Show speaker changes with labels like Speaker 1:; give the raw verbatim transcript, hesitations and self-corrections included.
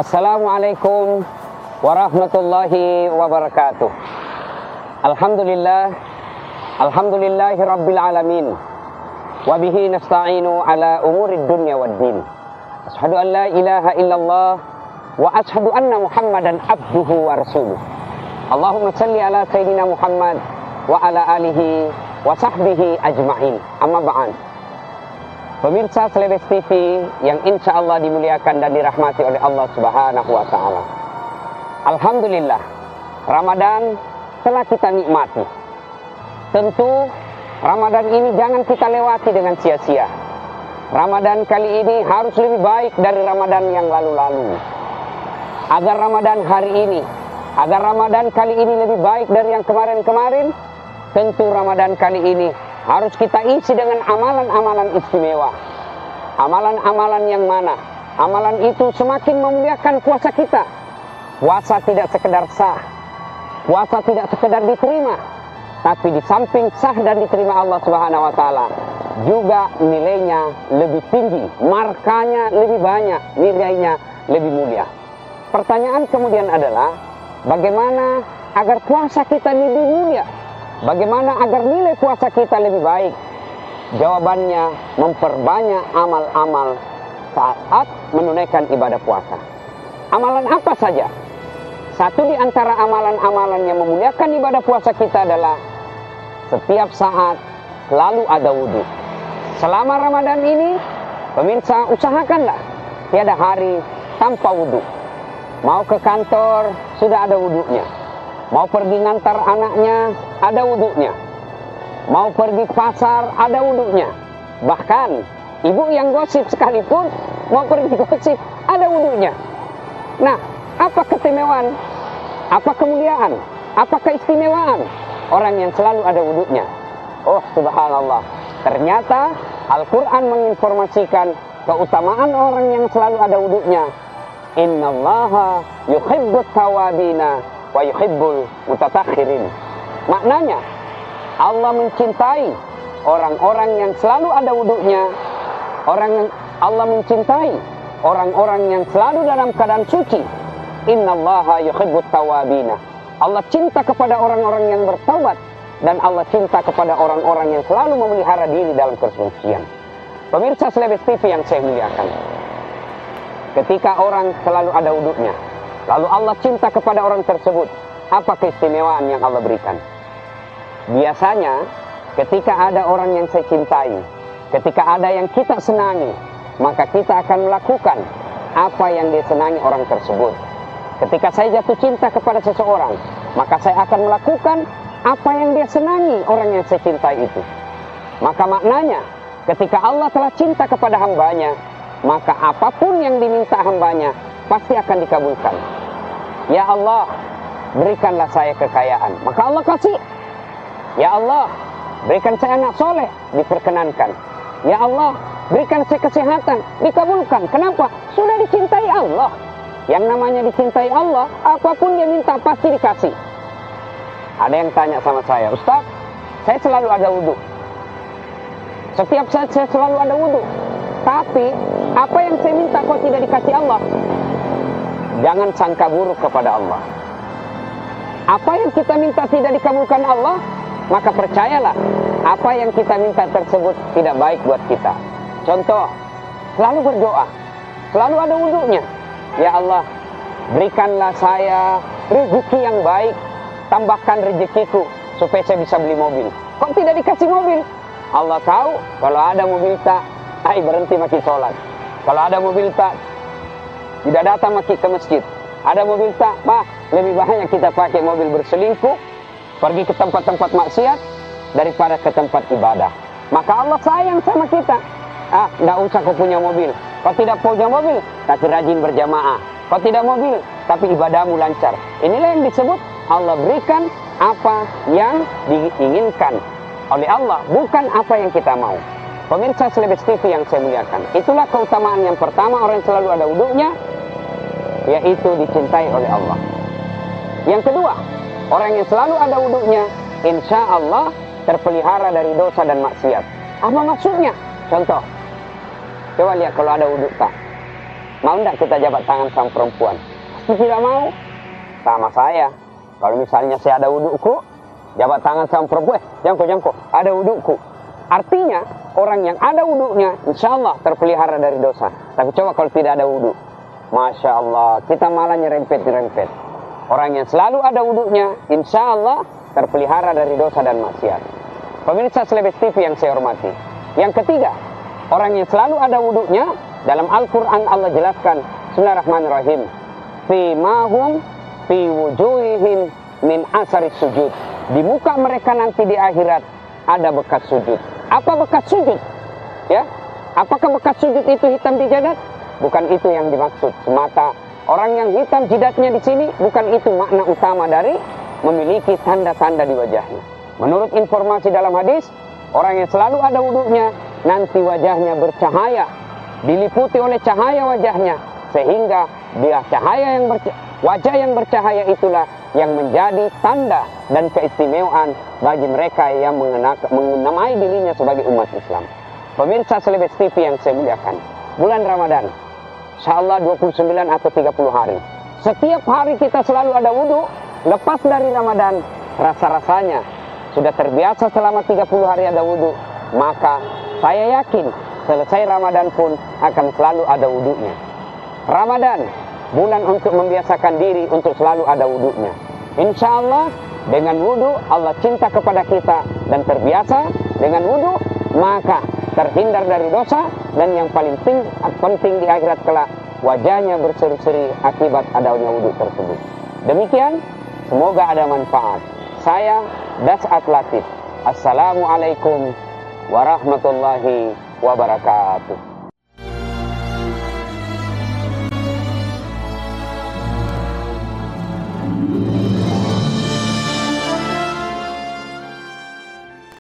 Speaker 1: Assalamualaikum warahmatullahi wabarakatuh. Alhamdulillah, alhamdulillahi rabbil alamin. Wabihi nasta'inu ala umurid dunya wad din. Ashhadu an la ilaha illallah wa ashhadu anna Muhammadan abduhu wa rasuluh. Allahumma salli ala sayyidina Muhammad wa ala alihi wa sahbihi ajma'in. Amma ba'an. Pemirsa Celebes T V yang insya Allah dimuliakan dan dirahmati oleh Allah Subhanahu wa Ta'ala. Alhamdulillah, Ramadan telah kita nikmati. Tentu Ramadan ini jangan kita lewati dengan sia-sia. Ramadan kali ini harus lebih baik dari Ramadan yang lalu-lalu. Agar Ramadan hari ini, agar Ramadan kali ini lebih baik dari yang kemarin-kemarin, tentu Ramadan kali ini harus kita isi dengan amalan-amalan istimewa. Amalan-amalan yang mana? Amalan itu semakin memuliakan puasa kita. Puasa tidak sekedar sah, puasa tidak sekedar diterima, tapi di samping sah dan diterima Allah Subhanahu wa Ta'ala, juga nilainya lebih tinggi, markanya lebih banyak, nilainya lebih mulia. Pertanyaan kemudian adalah, bagaimana agar puasa kita lebih mulia? Bagaimana agar nilai puasa kita lebih baik? Jawabannya, memperbanyak amal-amal saat menunaikan ibadah puasa. Amalan apa saja? Satu di antara amalan-amalan yang memuliakan ibadah puasa kita adalah setiap saat selalu ada wudhu. Selama Ramadan ini, pemirsa, usahakanlah tiada hari tanpa wudhu. Mau ke kantor, sudah ada wudhunya. Mau pergi ngantar anaknya, ada wudhunya. Mau pergi ke pasar, ada wudhunya. Bahkan ibu yang gosip sekalipun mau pergi gosip, ada wudhunya. Nah, apa keistimewaan? Apa kemuliaan? Apa keistimewaan orang yang selalu ada wudhunya? Oh, subhanallah. Ternyata Al-Quran menginformasikan keutamaan orang yang selalu ada wudhunya. Innallaha yuhibbut tawabina wa yuhibbul mutatahhirin. Maknanya, Allah mencintai orang-orang yang selalu ada wudhunya. Orang yang Allah mencintai orang-orang yang selalu dalam keadaan suci. Innallaha yuhibbut tawabina. Allah cinta kepada orang-orang yang bertaubat, dan Allah cinta kepada orang-orang yang selalu memelihara diri dalam kesucian. Pemirsa Celebes T V yang saya muliakan, ketika orang selalu ada wudhunya, lalu Allah cinta kepada orang tersebut, apa keistimewaan yang Allah berikan? Biasanya ketika ada orang yang saya cintai, ketika ada yang kita senangi, maka kita akan melakukan apa yang dia senangi orang tersebut. Ketika saya jatuh cinta kepada seseorang, maka saya akan melakukan apa yang dia senangi orang yang saya cintai itu. Maka maknanya, ketika Allah telah cinta kepada hambanya, maka apapun yang diminta hambanya pasti akan dikabulkan. Ya Allah, berikanlah saya kekayaan, maka Allah kasih. Ya Allah, berikan saya anak soleh, diperkenankan. Ya Allah, berikan saya kesehatan, dikabulkan. Kenapa? Sudah dicintai Allah. Yang namanya dicintai Allah, apapun dia minta pasti dikasih. Ada yang tanya sama saya, Ustaz, saya selalu ada wudhu. Setiap saat saya selalu ada wudhu. Tapi, apa yang saya minta kok tidak dikasih Allah? Jangan sangka buruk kepada Allah. Apa yang kita minta tidak dikabulkan Allah, maka percayalah, apa yang kita minta tersebut tidak baik buat kita. Contoh, selalu berdoa, selalu ada wudhunya. Ya Allah, berikanlah saya rezeki yang baik, tambahkan rezekiku supaya saya bisa beli mobil. Kok tidak dikasih mobil? Allah tahu, kalau ada mobil tak, ay berhenti maki sholat. Kalau ada mobil tak, tidak datang maki ke masjid. Ada mobil tak, bah, lebih banyak kita pakai mobil berselingkuh, pergi ke tempat-tempat maksiat daripada ke tempat ibadah. Maka Allah sayang sama kita. Ah, tidak usah kau punya mobil. Kau tidak punya mobil, tapi rajin berjamaah. Kau tidak mobil, tapi ibadahmu lancar. Inilah yang disebut Allah berikan apa yang diinginkan oleh Allah, bukan apa yang kita mau. Pemirsa Celebes T V yang saya muliakan, itulah keutamaan yang pertama orang yang selalu ada wudhunya, yaitu dicintai oleh Allah. Yang kedua, orang yang selalu ada wudhunya, insya Allah terpelihara dari dosa dan maksiat. Apa maksudnya? Contoh, coba lihat kalau ada wudhu tak. Mau enggak kita jabat tangan sama perempuan? Pasti tidak mau. Sama saya. Kalau misalnya saya ada wudukku, jabat tangan sama perempuan, jangko-jangko, ada wudukku. Artinya, orang yang ada wuduknya, insya Allah terpelihara dari dosa. Tapi coba kalau tidak ada wuduk, Masya Allah, kita malah nyerempet-nyerempet. Orang yang selalu ada wuduknya, insya Allah terpelihara dari dosa dan maksiat. Pemirsa Selebes T V yang saya hormati. Yang ketiga, orang yang selalu ada wuduknya, dalam Al-Quran Allah jelaskan, Bismillahirrahmanirrahim, fi mahum fi wujuhihim min asari sujud. Di muka mereka nanti di akhirat ada bekas sujud. Apa bekas sujud? Ya, apakah bekas sujud itu hitam di jidat? Bukan itu yang dimaksud semata. Orang yang hitam jidatnya di sini, bukan itu makna utama dari memiliki tanda-tanda di wajahnya. Menurut informasi dalam hadis, orang yang selalu ada wuduknya, nanti wajahnya bercahaya, diliputi oleh cahaya wajahnya, sehingga dia cahaya yang bercahaya, wajah yang bercahaya itulah yang menjadi tanda dan keistimewaan bagi mereka yang menamai dirinya sebagai umat Islam. Pemirsa Selebes T V yang saya muliakan, bulan Ramadan, insyaAllah dua puluh sembilan atau tiga puluh hari. Setiap hari kita selalu ada wudhu. Lepas dari Ramadan, rasa-rasanya sudah terbiasa selama tiga puluh hari ada wudhu. Maka saya yakin selesai Ramadan pun akan selalu ada wudhunya. Ramadan, bulan untuk membiasakan diri untuk selalu ada wudhunya. Insya Allah dengan wudhu Allah cinta kepada kita dan terbiasa dengan wudhu, maka terhindar dari dosa, dan yang paling penting, penting di akhirat kelak, wajahnya berseri-seri akibat adanya wudhu tersebut. Demikian, semoga ada manfaat. Saya Das'at Latif. Assalamualaikum warahmatullahi wabarakatuh.